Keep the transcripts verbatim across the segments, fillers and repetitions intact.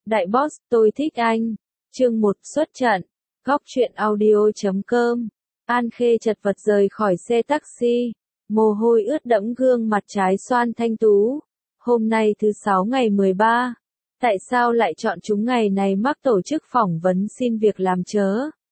Đại boss, tôi thích anh. Chương một xuất trận. Góc truyện audio chấm com. An Khê chật vật rời khỏi xe taxi. Mồ hôi ướt đẫm gương mặt trái xoan thanh tú. Hôm nay thứ sáu ngày mười ba. Tại sao lại chọn chúng ngày này mắc tổ chức phỏng vấn xin việc làm chớ?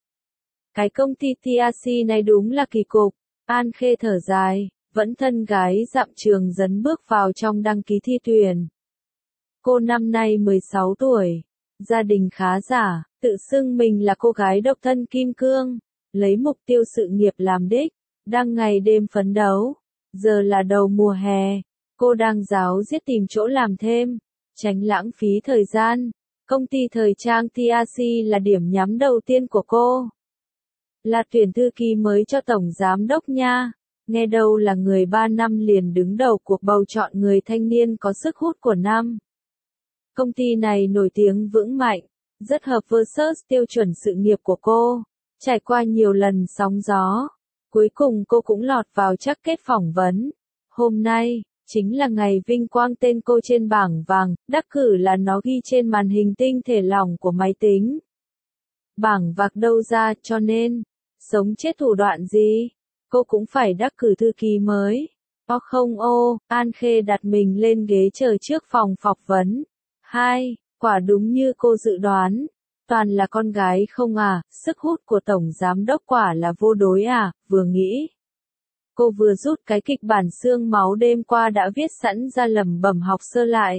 Cái công ty tê rờ xê này đúng là kỳ cục. An Khê thở dài, vẫn thân gái dặm trường dấn bước vào trong đăng ký thi tuyển. Cô năm nay mười sáu tuổi, gia đình khá giả, tự xưng mình là cô gái độc thân kim cương, lấy mục tiêu sự nghiệp làm đích, đang ngày đêm phấn đấu. Giờ là đầu mùa hè, cô đang ráo riết tìm chỗ làm thêm, tránh lãng phí thời gian. Công ty thời trang tê rờ xê là điểm nhắm đầu tiên của cô. Là tuyển thư ký mới cho tổng giám đốc nha. Nghe đâu là người ba năm liền đứng đầu cuộc bầu chọn người thanh niên có sức hút của năm. Công ty này nổi tiếng vững mạnh, rất hợp versus tiêu chuẩn sự nghiệp của cô. Trải qua nhiều lần sóng gió, cuối cùng cô cũng lọt vào trắc kết phỏng vấn. Hôm nay, chính là ngày vinh quang tên cô trên bảng vàng, đắc cử là nó ghi trên màn hình tinh thể lỏng của máy tính. Bảng vàng đâu ra cho nên, sống chết thủ đoạn gì, cô cũng phải đắc cử thư ký mới. O không ô, An Khê đặt mình lên ghế chờ trước phòng phỏng vấn. Hai, quả đúng như cô dự đoán. Toàn là con gái không à, sức hút của tổng giám đốc quả là vô đối à, vừa nghĩ. Cô vừa rút cái kịch bản xương máu đêm qua đã viết sẵn ra lẩm bẩm học sơ lại.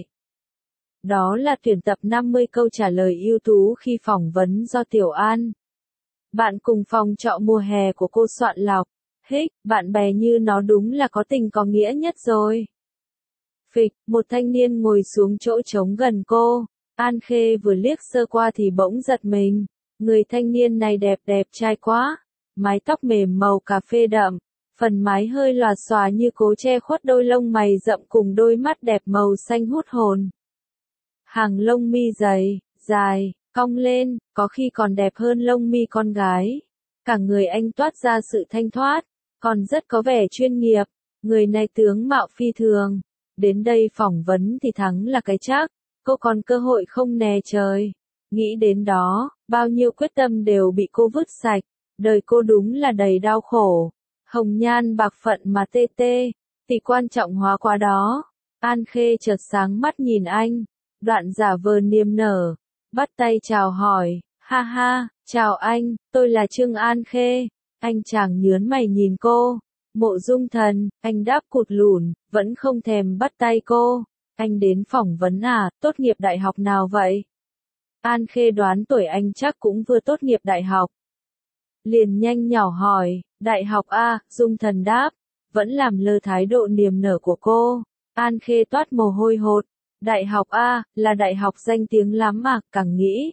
Đó là tuyển tập năm mươi câu trả lời ưu tú khi phỏng vấn do Tiểu An, bạn cùng phòng trọ mùa hè của cô soạn lọc. Hích, bạn bè như nó đúng là có tình có nghĩa nhất rồi. Phịch, một thanh niên ngồi xuống chỗ trống gần cô. An Khê vừa liếc sơ qua thì bỗng giật mình. Người thanh niên này đẹp đẹp trai quá. Mái tóc mềm màu cà phê đậm. Phần mái hơi lòa xòa như cố che khuất đôi lông mày rậm cùng đôi mắt đẹp màu xanh hút hồn. Hàng lông mi dày, dài, cong lên, có khi còn đẹp hơn lông mi con gái. Cả người anh toát ra sự thanh thoát, còn rất có vẻ chuyên nghiệp. Người này tướng mạo phi thường. Đến đây phỏng vấn thì thắng là cái chắc, cô còn cơ hội không nè trời. Nghĩ đến đó, bao nhiêu quyết tâm đều bị cô vứt sạch. Đời cô đúng là đầy đau khổ. Hồng nhan bạc phận mà tê tê, thì quan trọng hóa quá đó. An Khê chợt sáng mắt nhìn anh, đoạn giả vờ niềm nở, bắt tay chào hỏi, ha ha, chào anh, tôi là Trương An Khê. Anh chàng nhướng mày nhìn cô. Mộ Dung Thần, anh đáp cụt lủn, vẫn không thèm bắt tay cô. Anh đến phỏng vấn à, tốt nghiệp đại học nào vậy? An Khê đoán tuổi anh chắc cũng vừa tốt nghiệp đại học. Liền nhanh nhỏ hỏi, đại học A, Dung Thần đáp, vẫn làm lơ thái độ niềm nở của cô. An Khê toát mồ hôi hột, đại học A, là đại học danh tiếng lắm mà, càng nghĩ.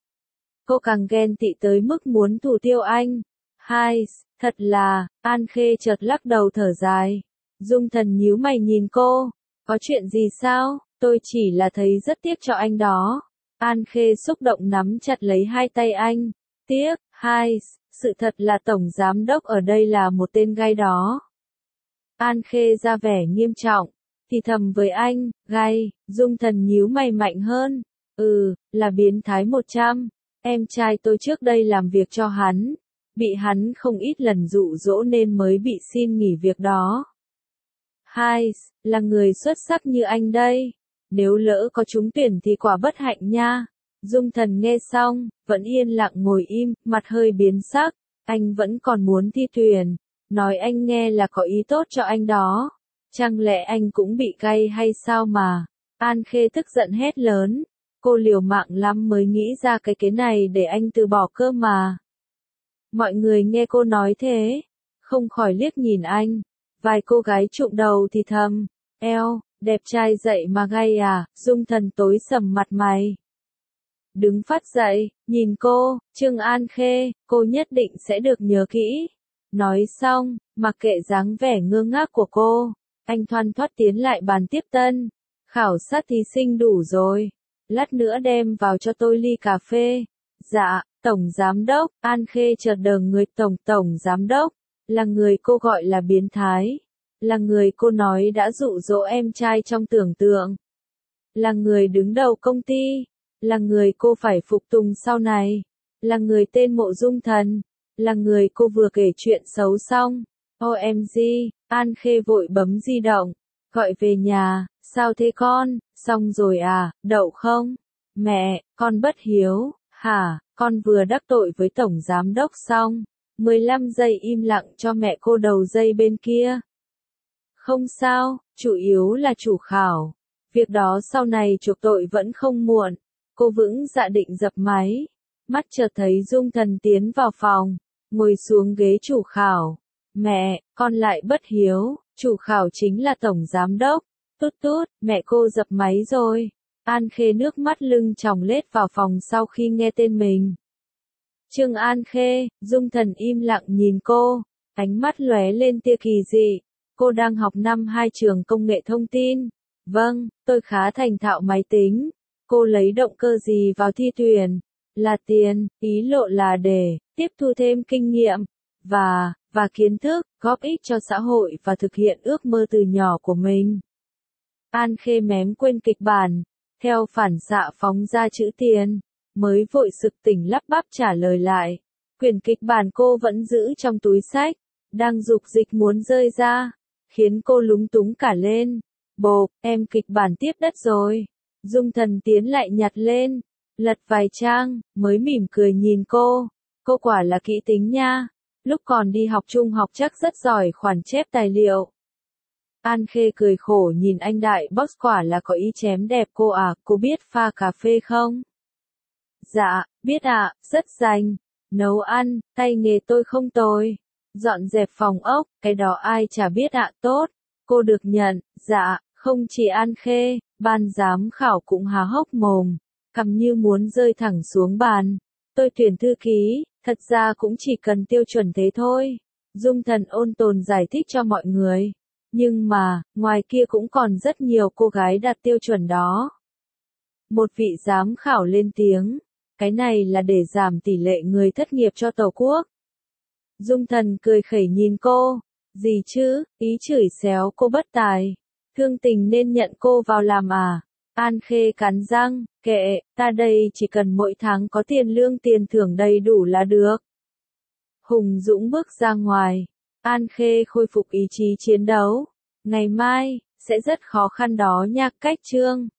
Cô càng ghen tị tới mức muốn thủ tiêu anh. Hai, thật là, An Khê chợt lắc đầu thở dài. Dung Thần nhíu mày nhìn cô, có chuyện gì sao, tôi chỉ là thấy rất tiếc cho anh đó. An Khê xúc động nắm chặt lấy hai tay anh. Tiếc, hai, sự thật là tổng giám đốc ở đây là một tên gai đó. An Khê ra vẻ nghiêm trọng, thì thầm với anh, gai. Dung Thần nhíu mày mạnh hơn. Ừ, là biến thái một trăm. Em trai tôi trước đây làm việc cho hắn, bị hắn không ít lần dụ dỗ nên mới bị xin nghỉ việc đó. Hai, là người xuất sắc như anh đây. Nếu lỡ có trúng tuyển thì quả bất hạnh nha. Dung Thần nghe xong, vẫn yên lặng ngồi im, mặt hơi biến sắc. Anh vẫn còn muốn thi tuyển. Nói anh nghe là có ý tốt cho anh đó. Chẳng lẽ anh cũng bị gay hay sao mà? An Khê tức giận hét lớn. Cô liều mạng lắm mới nghĩ ra cái kế này để anh từ bỏ cơ mà. Mọi người nghe cô nói thế, không khỏi liếc nhìn anh. Vài cô gái trụng đầu thì thầm, eo, đẹp trai dậy mà gay à, Dung Thần tối sầm mặt mày. Đứng phát dậy, nhìn cô, Trương An Khê, cô nhất định sẽ được nhớ kỹ. Nói xong, mặc kệ dáng vẻ ngơ ngác của cô, anh thoăn thoắt tiến lại bàn tiếp tân. Khảo sát thí sinh đủ rồi, lát nữa đem vào cho tôi ly cà phê. Dạ, tổng giám đốc. An Khê chợt đờ người. Tổng tổng giám đốc, là người cô gọi là biến thái, là người cô nói đã dụ dỗ em trai trong tưởng tượng, là người đứng đầu công ty. là người cô phải phục tùng sau này, là người tên Mộ Dung Thần, là người cô vừa kể chuyện xấu xong. ô em giê, An Khê vội bấm di động, gọi về nhà, sao thế con, xong rồi à, đậu không? Mẹ, con bất hiếu, hả, con vừa đắc tội với tổng giám đốc xong. mười lăm giây im lặng cho mẹ cô đầu dây bên kia. Không sao, chủ yếu là chủ khảo. Việc đó sau này chuộc tội vẫn không muộn. Cô vững dạ định dập máy. Mắt chợt thấy Dung Thần tiến vào phòng, ngồi xuống ghế chủ khảo. Mẹ, con lại bất hiếu, chủ khảo chính là tổng giám đốc. Tút tút, mẹ cô dập máy rồi. An Khê nước mắt lưng tròng lết vào phòng sau khi nghe tên mình. Trương An Khê, Dung Thần im lặng nhìn cô, ánh mắt lóe lên tia kỳ dị. Cô đang học năm hai trường công nghệ thông tin. Vâng, tôi khá thành thạo máy tính. Cô lấy động cơ gì vào thi tuyển? Là tiền, ý lộ là để tiếp thu thêm kinh nghiệm và và kiến thức, góp ích cho xã hội và thực hiện ước mơ từ nhỏ của mình. An Khê mém quên kịch bản, theo phản xạ phóng ra chữ tiền, mới vội sực tỉnh lắp bắp trả lời lại. Quyển kịch bản cô vẫn giữ trong túi xách, đang dục dịch muốn rơi ra, khiến cô lúng túng cả lên. Bộp, em kịch bản tiếp đất rồi. Dung Thần tiến lại nhặt lên, lật vài trang, mới mỉm cười nhìn cô. Cô quả là kỹ tính nha, lúc còn đi học trung học chắc rất giỏi khoản chép tài liệu. An Khê cười khổ nhìn anh đại boss, quả là có ý chém đẹp cô à, cô biết pha cà phê không? Dạ, biết ạ, rất rành. Nấu ăn, tay nghề tôi không tồi. Dọn dẹp phòng ốc, cái đó ai chả biết ạ, tốt. Cô được nhận, dạ, không chỉ An Khê, ban giám khảo cũng há hốc mồm, cằm như muốn rơi thẳng xuống bàn. Tôi tuyển thư ký, thật ra cũng chỉ cần tiêu chuẩn thế thôi. Dung Thần ôn tồn giải thích cho mọi người. Nhưng mà, ngoài kia cũng còn rất nhiều cô gái đạt tiêu chuẩn đó. Một vị giám khảo lên tiếng, cái này là để giảm tỷ lệ người thất nghiệp cho Tổ quốc. Dung Thần cười khẩy nhìn cô, gì chứ, ý chửi xéo cô bất tài. Thương tình nên nhận cô vào làm à? An Khê cắn răng, kệ, ta đây chỉ cần mỗi tháng có tiền lương tiền thưởng đầy đủ là được. Hùng dũng bước ra ngoài. An Khê khôi phục ý chí chiến đấu. Ngày mai, sẽ rất khó khăn đó nha, cách Trương.